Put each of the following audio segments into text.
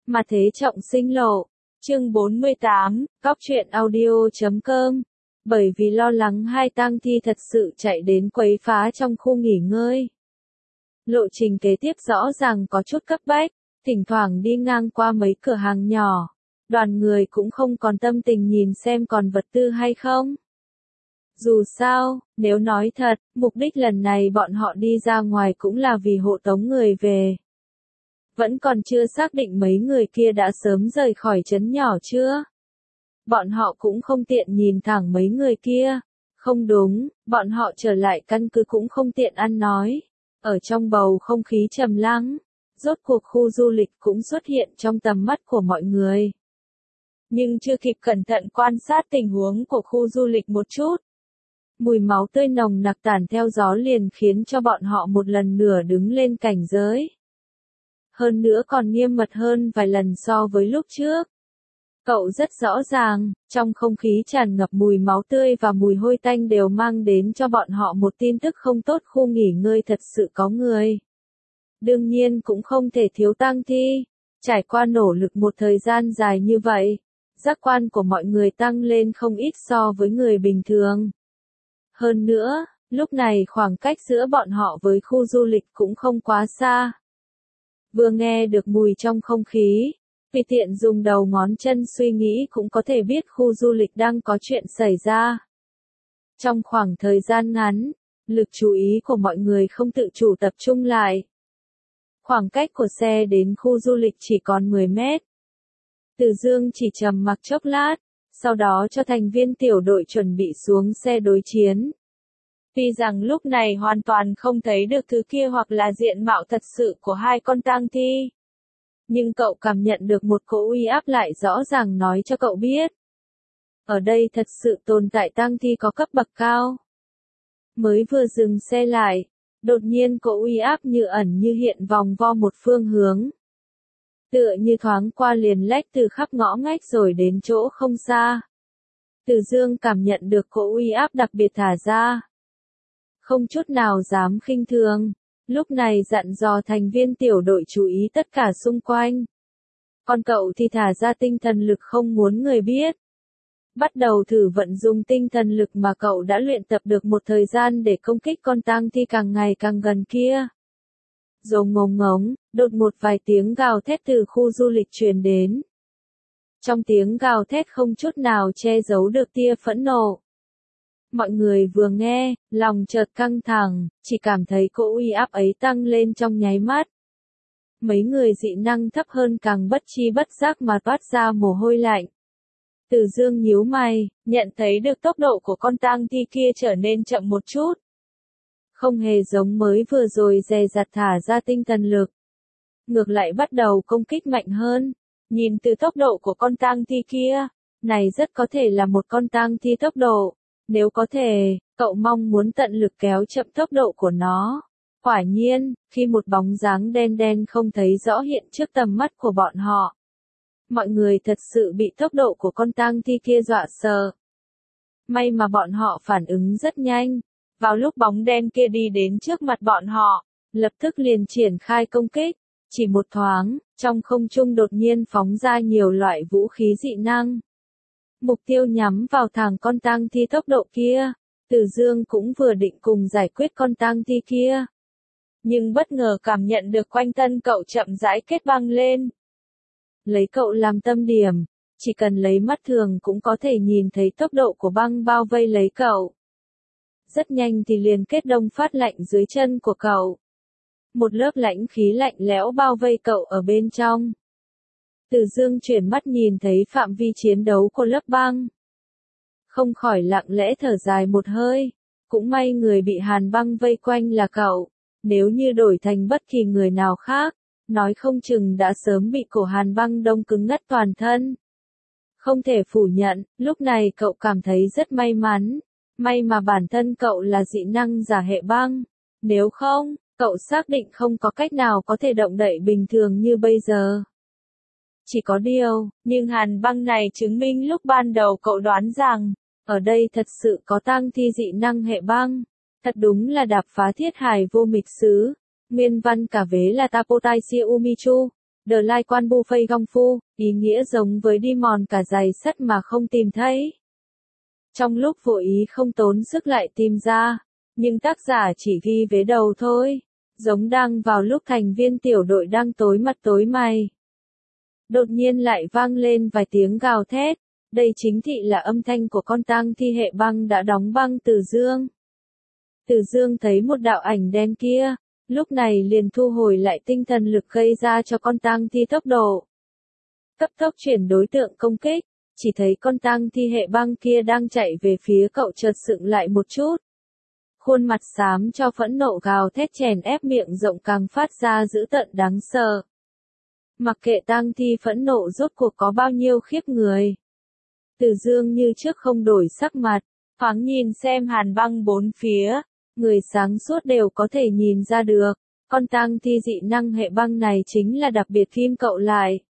Mà thế trọng sinh lộ. Chương 48, Cóc truyện audio.com. Bởi vì lo lắng hai tang thi thật sự chạy đến quấy phá trong khu nghỉ ngơi. Lộ trình kế tiếp rõ ràng có chút cấp bách, thỉnh thoảng đi ngang qua mấy cửa hàng nhỏ. Đoàn người cũng không còn tâm tình nhìn xem còn vật tư hay không. Dù sao, nếu nói thật, mục đích lần này bọn họ đi ra ngoài cũng là vì hộ tống người về. Vẫn còn chưa xác định mấy người kia đã sớm rời khỏi trấn nhỏ chưa? Bọn họ cũng không tiện nhìn thẳng mấy người kia. Không đúng, bọn họ trở lại căn cứ cũng không tiện ăn nói. Ở trong bầu không khí trầm lắng, rốt cuộc khu du lịch cũng xuất hiện trong tầm mắt của mọi người. Nhưng chưa kịp cẩn thận quan sát tình huống của khu du lịch một chút. Mùi máu tươi nồng nặc tản theo gió liền khiến cho bọn họ một lần nữa đứng lên cảnh giới. Hơn nữa còn nghiêm mật hơn vài lần so với lúc trước. Cậu rất rõ ràng, trong không khí tràn ngập mùi máu tươi và mùi hôi tanh đều mang đến cho bọn họ một tin tức không tốt, khu nghỉ ngơi thật sự có người. Đương nhiên cũng không thể thiếu tang thi. Trải qua nỗ lực một thời gian dài như vậy, giác quan của mọi người tăng lên không ít so với người bình thường. Hơn nữa, lúc này khoảng cách giữa bọn họ với khu du lịch cũng không quá xa. Vừa nghe được mùi trong không khí, tùy tiện dùng đầu ngón chân suy nghĩ cũng có thể biết khu du lịch đang có chuyện xảy ra. Trong khoảng thời gian ngắn, lực chú ý của mọi người không tự chủ tập trung lại. Khoảng cách của xe đến khu du lịch chỉ còn 10 mét. Từ Dương chỉ trầm mặc chốc lát, sau đó cho thành viên tiểu đội chuẩn bị xuống xe đối chiến. Tuy rằng lúc này hoàn toàn không thấy được thứ kia hoặc là diện mạo thật sự của hai con tang thi. Nhưng cậu cảm nhận được một cỗ uy áp lại rõ ràng nói cho cậu biết. Ở đây thật sự tồn tại tang thi có cấp bậc cao. Mới vừa dừng xe lại, đột nhiên cỗ uy áp như ẩn như hiện vòng vo một phương hướng. Tựa như thoáng qua liền lách từ khắp ngõ ngách rồi đến chỗ không xa. Từ Dương cảm nhận được cỗ uy áp đặc biệt thả ra. Không chút nào dám khinh thường, lúc này dặn dò thành viên tiểu đội chú ý tất cả xung quanh. Còn cậu thì thả ra tinh thần lực không muốn người biết. Bắt đầu thử vận dụng tinh thần lực mà cậu đã luyện tập được một thời gian để công kích con tang thi càng ngày càng gần kia. Rồng ngông ngống, đột một vài tiếng gào thét từ khu du lịch truyền đến. Trong tiếng gào thét không chút nào che giấu được tia phẫn nộ. Mọi người vừa nghe, lòng chợt căng thẳng, chỉ cảm thấy cỗ uy áp ấy tăng lên trong nháy mắt. Mấy người dị năng thấp hơn càng bất chi bất giác mà toát ra mồ hôi lạnh. Từ Dương nhíu mày, nhận thấy được tốc độ của con tang thi kia trở nên chậm một chút. Không hề giống mới vừa rồi dè dặt thả ra tinh thần lực. Ngược lại bắt đầu công kích mạnh hơn. Nhìn từ tốc độ của con tang thi kia, này rất có thể là một con tang thi tốc độ. Nếu có thể, cậu mong muốn tận lực kéo chậm tốc độ của nó. Quả nhiên, khi một bóng dáng đen đen không thấy rõ hiện trước tầm mắt của bọn họ. Mọi người thật sự bị tốc độ của con tang thi kia dọa sợ. May mà bọn họ phản ứng rất nhanh. Vào lúc bóng đen kia đi đến trước mặt bọn họ, lập tức liền triển khai công kích. Chỉ một thoáng, trong không trung đột nhiên phóng ra nhiều loại vũ khí dị năng. Mục tiêu nhắm vào thẳng con tang thi tốc độ kia. Từ Dương cũng vừa định cùng giải quyết con tang thi kia. Nhưng bất ngờ cảm nhận được quanh thân cậu chậm rãi kết băng lên. Lấy cậu làm tâm điểm, chỉ cần lấy mắt thường cũng có thể nhìn thấy tốc độ của băng bao vây lấy cậu. Rất nhanh thì liền kết đông phát lạnh dưới chân của cậu. Một lớp lãnh khí lạnh lẽo bao vây cậu ở bên trong. Từ Dương chuyển mắt nhìn thấy phạm vi chiến đấu của lớp băng. Không khỏi lặng lẽ thở dài một hơi. Cũng may người bị hàn băng vây quanh là cậu. Nếu như đổi thành bất kỳ người nào khác, nói không chừng đã sớm bị cổ hàn băng đông cứng ngắt toàn thân. Không thể phủ nhận, lúc này cậu cảm thấy rất may mắn. May mà bản thân cậu là dị năng giả hệ băng. Nếu không, cậu xác định không có cách nào có thể động đậy bình thường như bây giờ. Chỉ có điều, nhưng hàn băng này chứng minh lúc ban đầu cậu đoán rằng, ở đây thật sự có tang thi dị năng hệ băng. Thật đúng là đạp phá thiết hải vô mịch xứ. Nguyên văn cả vế là Tapotai Siêu Umichu. The Lai Quan Buffet Gong Phu, ý nghĩa giống với đi mòn cả giày sắt mà không tìm thấy. Trong lúc vô ý không tốn sức lại tìm ra, nhưng tác giả chỉ ghi vế đầu thôi, giống đang vào lúc thành viên tiểu đội đang tối mặt tối mày. Đột nhiên lại vang lên vài tiếng gào thét, đây chính thị là âm thanh của con tang thi hệ băng đã đóng băng Từ Dương. Từ Dương thấy một đạo ảnh đen kia, lúc này liền thu hồi lại tinh thần lực gây ra cho con tang thi tốc độ. Cấp tốc chuyển đối tượng công kích, chỉ thấy con tang thi hệ băng kia đang chạy về phía cậu chợt sững lại một chút. Khuôn mặt xám cho phẫn nộ gào thét chèn ép miệng rộng càng phát ra dữ tợn đáng sợ. Mặc kệ tang thi phẫn nộ rốt cuộc có bao nhiêu khiếp người. Từ Dương như trước không đổi sắc mặt, thoáng nhìn xem hàn băng bốn phía, người sáng suốt đều có thể nhìn ra được, con tang thi dị năng hệ băng này chính là đặc biệt ghim cậu lại.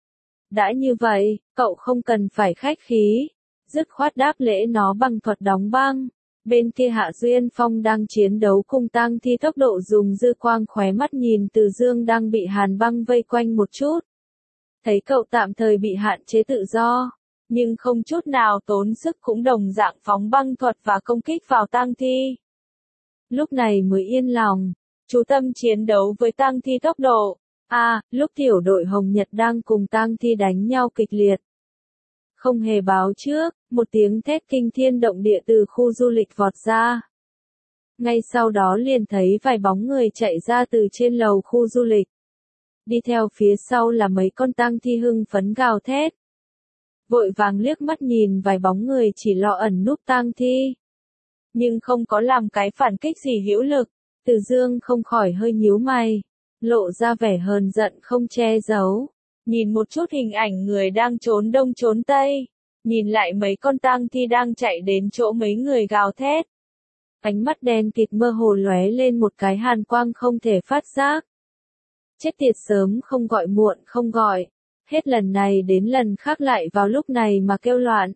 Đã như vậy, cậu không cần phải khách khí, dứt khoát đáp lễ nó bằng thuật đóng băng. Bên kia Hạ Duyên Phong đang chiến đấu cùng tang thi tốc độ dùng dư quang khóe mắt nhìn Từ Dương đang bị hàn băng vây quanh một chút. Thấy cậu tạm thời bị hạn chế tự do, nhưng không chút nào tốn sức cũng đồng dạng phóng băng thuật và công kích vào tang thi. Lúc này mới yên lòng, chú tâm chiến đấu với tang thi tốc độ. Lúc tiểu đội Hồng Nhật đang cùng tang thi đánh nhau kịch liệt. Không hề báo trước, một tiếng thét kinh thiên động địa từ khu du lịch vọt ra. Ngay sau đó liền thấy vài bóng người chạy ra từ trên lầu khu du lịch. Đi theo phía sau là mấy con tang thi hưng phấn gào thét. Vội vàng liếc mắt nhìn vài bóng người chỉ lo ẩn núp tang thi. Nhưng không có làm cái phản kích gì hữu lực, Từ Dương không khỏi hơi nhíu mày, lộ ra vẻ hờn giận không che giấu. Nhìn một chút hình ảnh người đang trốn đông trốn tây, nhìn lại mấy con tang thi đang chạy đến chỗ mấy người gào thét. Ánh mắt đen kịt mơ hồ lóe lên một cái hàn quang không thể phát giác. Chết tiệt, sớm không gọi muộn không gọi, hết lần này đến lần khác lại vào lúc này mà kêu loạn.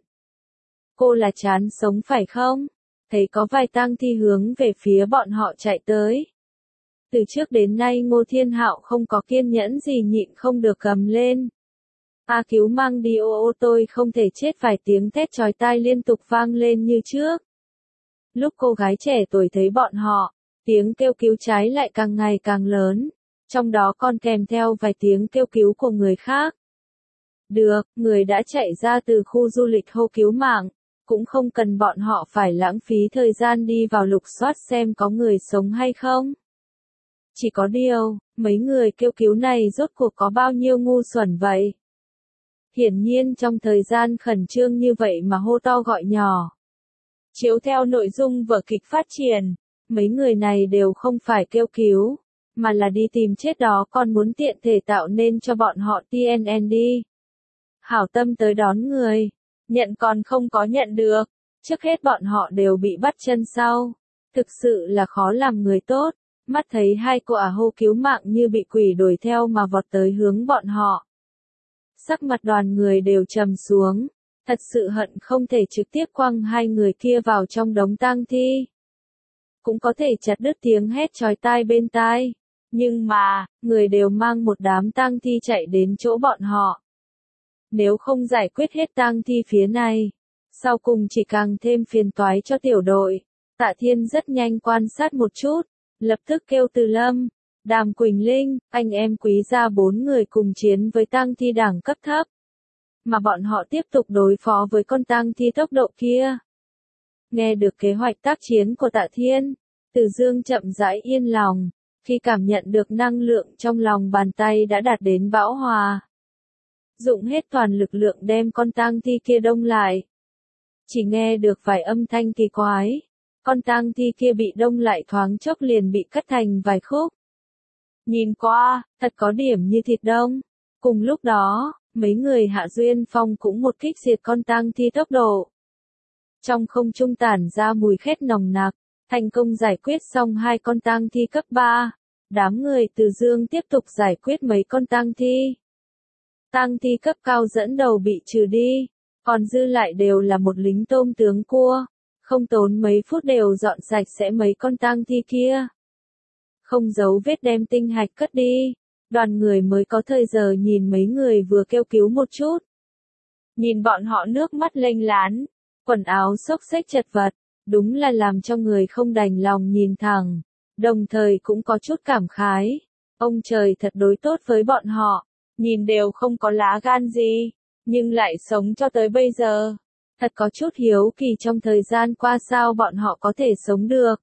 Cô là chán sống phải không? Thấy có vài tang thi hướng về phía bọn họ chạy tới. Từ trước đến nay Ngô Thiên Hạo không có kiên nhẫn gì nhịn không được cầm lên. Cứu mang đi ô tôi không thể chết, vài tiếng thét chói tai liên tục vang lên như trước. Lúc cô gái trẻ tuổi thấy bọn họ, tiếng kêu cứu trái lại càng ngày càng lớn, trong đó còn kèm theo vài tiếng kêu cứu của người khác. Được, người đã chạy ra từ khu du lịch hô cứu mạng, cũng không cần bọn họ phải lãng phí thời gian đi vào lục soát xem có người sống hay không. Chỉ có điều, mấy người kêu cứu này rốt cuộc có bao nhiêu ngu xuẩn vậy? Hiển nhiên trong thời gian khẩn trương như vậy mà hô to gọi nhỏ. Chiếu theo nội dung vở kịch phát triển, mấy người này đều không phải kêu cứu, mà là đi tìm chết đó, còn muốn tiện thể tạo nên cho bọn họ TNND. Hảo tâm tới đón người, nhận còn không có nhận được, trước hết bọn họ đều bị bắt chân sau. Thực sự là khó làm người tốt. Mắt thấy hai cô hô cứu mạng như bị quỷ đuổi theo mà vọt tới hướng bọn họ. Sắc mặt đoàn người đều trầm xuống, thật sự hận không thể trực tiếp quăng hai người kia vào trong đống tang thi. Cũng có thể chặt đứt tiếng hét chói tai bên tai, nhưng mà, người đều mang một đám tang thi chạy đến chỗ bọn họ. Nếu không giải quyết hết tang thi phía này, sau cùng chỉ càng thêm phiền toái cho tiểu đội. Tạ Thiên rất nhanh quan sát một chút. Lập tức kêu Từ Lâm, Đàm Quỳnh Linh, anh em Quý gia 4 người cùng chiến với tang thi đẳng cấp thấp. Mà bọn họ tiếp tục đối phó với con tang thi tốc độ kia. Nghe được kế hoạch tác chiến của Tạ Thiên, Từ Dương chậm rãi yên lòng, khi cảm nhận được năng lượng trong lòng bàn tay đã đạt đến bão hòa. Dụng hết toàn lực lượng đem con tang thi kia đông lại. Chỉ nghe được vài âm thanh kỳ quái. Con tang thi kia bị đông lại thoáng chốc liền bị cắt thành vài khúc. Nhìn qua, thật có điểm như thịt đông. Cùng lúc đó, mấy người Hạ Duyên Phong cũng một kích diệt con tang thi tốc độ. Trong không trung tản ra mùi khét nồng nặc, thành công giải quyết xong hai con tang thi cấp 3. Đám người Từ Dương tiếp tục giải quyết mấy con tang thi. Tang thi cấp cao dẫn đầu bị trừ đi, còn dư lại đều là một lính tôm tướng cua. Không tốn mấy phút đều dọn sạch sẽ mấy con tang thi kia. Không giấu vết đem tinh hạch cất đi. Đoàn người mới có thời giờ nhìn mấy người vừa kêu cứu một chút. Nhìn bọn họ nước mắt lênh lán, quần áo xốc xếch chật vật, đúng là làm cho người không đành lòng nhìn thẳng, đồng thời cũng có chút cảm khái. Ông trời thật đối tốt với bọn họ, nhìn đều không có lá gan gì, nhưng lại sống cho tới bây giờ. Thật có chút hiếu kỳ trong thời gian qua sao bọn họ có thể sống được.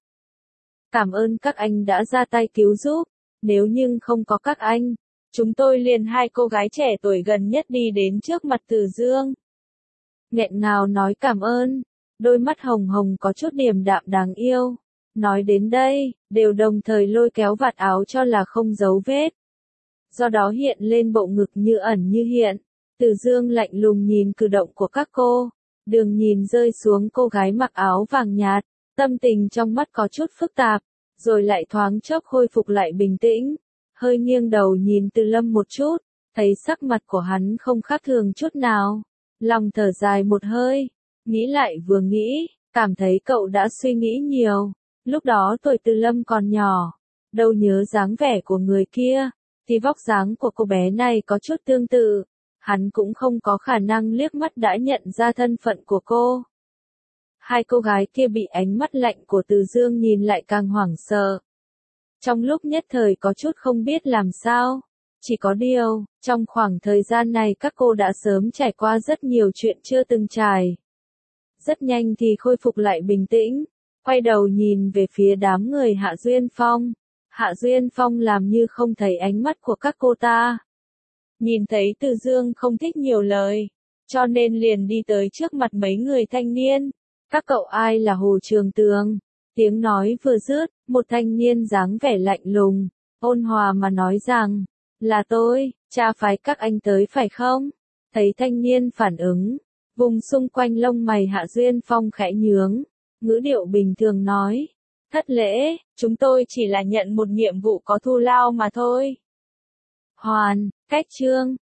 Cảm ơn các anh đã ra tay cứu giúp, nếu như không có các anh, chúng tôi liền hai cô gái trẻ tuổi gần nhất đi đến trước mặt Từ Dương. Nghẹn ngào nói cảm ơn, đôi mắt hồng hồng có chút điềm đạm đáng yêu. Nói đến đây, đều đồng thời lôi kéo vạt áo cho là không giấu vết. Do đó hiện lên bộ ngực như ẩn như hiện. Từ Dương lạnh lùng nhìn cử động của các cô, đường nhìn rơi xuống cô gái mặc áo vàng nhạt, tâm tình trong mắt có chút phức tạp, rồi lại thoáng chốc khôi phục lại bình tĩnh, hơi nghiêng đầu nhìn Từ Lâm một chút, thấy sắc mặt của hắn không khác thường chút nào, lòng thở dài một hơi, nghĩ lại vừa nghĩ, cảm thấy cậu đã suy nghĩ nhiều, lúc đó tuổi Từ Lâm còn nhỏ, đâu nhớ dáng vẻ của người kia, thì vóc dáng của cô bé này có chút tương tự. Hắn cũng không có khả năng liếc mắt đã nhận ra thân phận của cô. Hai cô gái kia bị ánh mắt lạnh của Từ Dương nhìn lại càng hoảng sợ. Trong lúc nhất thời có chút không biết làm sao. Chỉ có điều, trong khoảng thời gian này các cô đã sớm trải qua rất nhiều chuyện chưa từng trải. Rất nhanh thì khôi phục lại bình tĩnh, quay đầu nhìn về phía đám người Hạ Duyên Phong. Hạ Duyên Phong làm như không thấy ánh mắt của các cô ta. Nhìn thấy Từ Dương không thích nhiều lời, cho nên liền đi tới trước mặt mấy người thanh niên. Các cậu ai là Hồ Trường Tường? Tiếng nói vừa dứt, một thanh niên dáng vẻ lạnh lùng, ôn hòa mà nói rằng, là tôi, cha phái các anh tới phải không? Thấy thanh niên phản ứng, vùng xung quanh lông mày Hạ Duyên Phong khẽ nhướng, ngữ điệu bình thường nói, thất lễ, chúng tôi chỉ là nhận một nhiệm vụ có thù lao mà thôi. Hoàn, cách chương